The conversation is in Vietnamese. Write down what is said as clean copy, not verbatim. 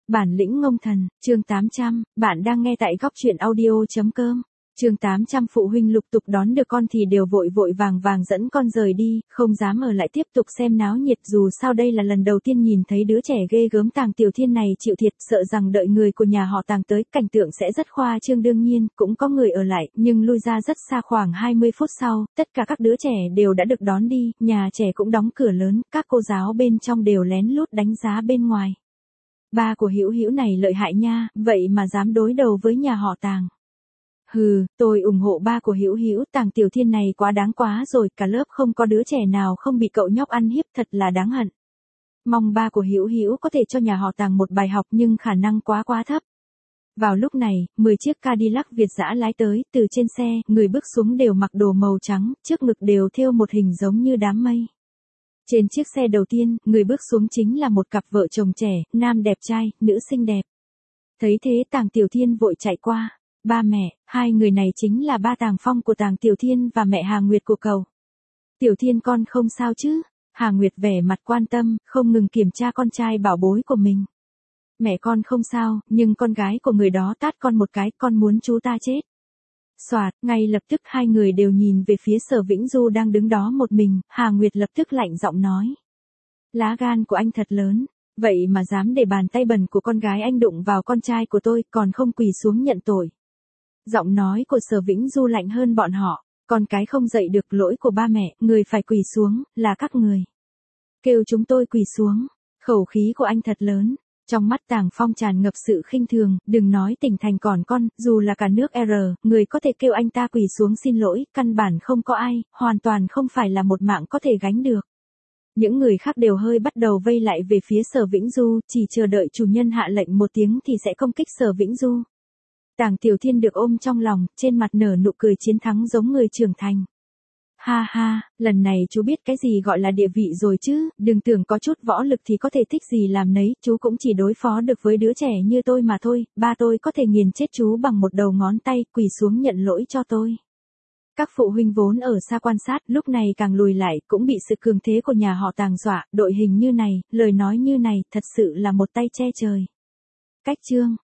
Bản lĩnh ngông thần, chương 800, bạn đang nghe tại góc truyện audio.com. Chương 800 phụ huynh lục tục đón được con thì đều vội vội vàng vàng dẫn con rời đi, không dám ở lại tiếp tục xem náo nhiệt, dù sao đây là lần đầu tiên nhìn thấy đứa trẻ ghê gớm Tàng Tiểu Thiên này chịu thiệt, sợ rằng đợi người của nhà họ Tàng tới, cảnh tượng sẽ rất khoa trương. Đương nhiên, cũng có người ở lại, nhưng lui ra rất xa. Khoảng 20 phút sau, tất cả các đứa trẻ đều đã được đón đi, nhà trẻ cũng đóng cửa lớn, các cô giáo bên trong đều lén lút đánh giá bên ngoài. Ba của Hữu Hữu này lợi hại nha, vậy mà dám đối đầu với nhà họ Tàng. Hừ, tôi ủng hộ ba của Hữu Hữu, Tàng Tiểu Thiên này quá đáng quá rồi, cả lớp không có đứa trẻ nào không bị cậu nhóc ăn hiếp, thật là đáng hận. Mong ba của Hữu Hữu có thể cho nhà họ Tàng một bài học, nhưng khả năng quá thấp. Vào lúc này, 10 chiếc Cadillac Việt dã lái tới, từ trên xe, người bước xuống đều mặc đồ màu trắng, trước ngực đều thêu một hình giống như đám mây. Trên chiếc xe đầu tiên, người bước xuống chính là một cặp vợ chồng trẻ, nam đẹp trai, nữ xinh đẹp. Thấy thế Tàng Tiểu Thiên vội chạy qua. Ba mẹ, hai người này chính là ba Tàng Phong của Tàng Tiểu Thiên và mẹ Hà Nguyệt của cậu. Tiểu Thiên con không sao chứ? Hà Nguyệt vẻ mặt quan tâm, không ngừng kiểm tra con trai bảo bối của mình. Mẹ con không sao, nhưng con gái của người đó tát con một cái, con muốn chú ta chết. Soạt, ngay lập tức hai người đều nhìn về phía Sở Vĩnh Du đang đứng đó một mình, Hà Nguyệt lập tức lạnh giọng nói. Lá gan của anh thật lớn, vậy mà dám để bàn tay bẩn của con gái anh đụng vào con trai của tôi, còn không quỳ xuống nhận tội. Giọng nói của Sở Vĩnh Du lạnh hơn bọn họ, con cái không dậy được, lỗi của ba mẹ, người phải quỳ xuống, là các người. Kêu chúng tôi quỳ xuống, khẩu khí của anh thật lớn. Trong mắt Tàng Phong tràn ngập sự khinh thường, đừng nói tỉnh thành còn con, dù là cả nước R, người có thể kêu anh ta quỳ xuống xin lỗi, căn bản không có ai, hoàn toàn không phải là một mạng có thể gánh được. Những người khác đều hơi bắt đầu vây lại về phía Sở Vĩnh Du, chỉ chờ đợi chủ nhân hạ lệnh một tiếng thì sẽ công kích Sở Vĩnh Du. Tàng Tiểu Thiên được ôm trong lòng, trên mặt nở nụ cười chiến thắng giống người trưởng thành. Ha ha, lần này chú biết cái gì gọi là địa vị rồi chứ, đừng tưởng có chút võ lực thì có thể thích gì làm nấy, chú cũng chỉ đối phó được với đứa trẻ như tôi mà thôi, ba tôi có thể nghiền chết chú bằng một đầu ngón tay, quỳ xuống nhận lỗi cho tôi. Các phụ huynh vốn ở xa quan sát, lúc này càng lùi lại, cũng bị sự cường thế của nhà họ Tàng dọa, đội hình như này, lời nói như này, thật sự là một tay che trời. Cách chương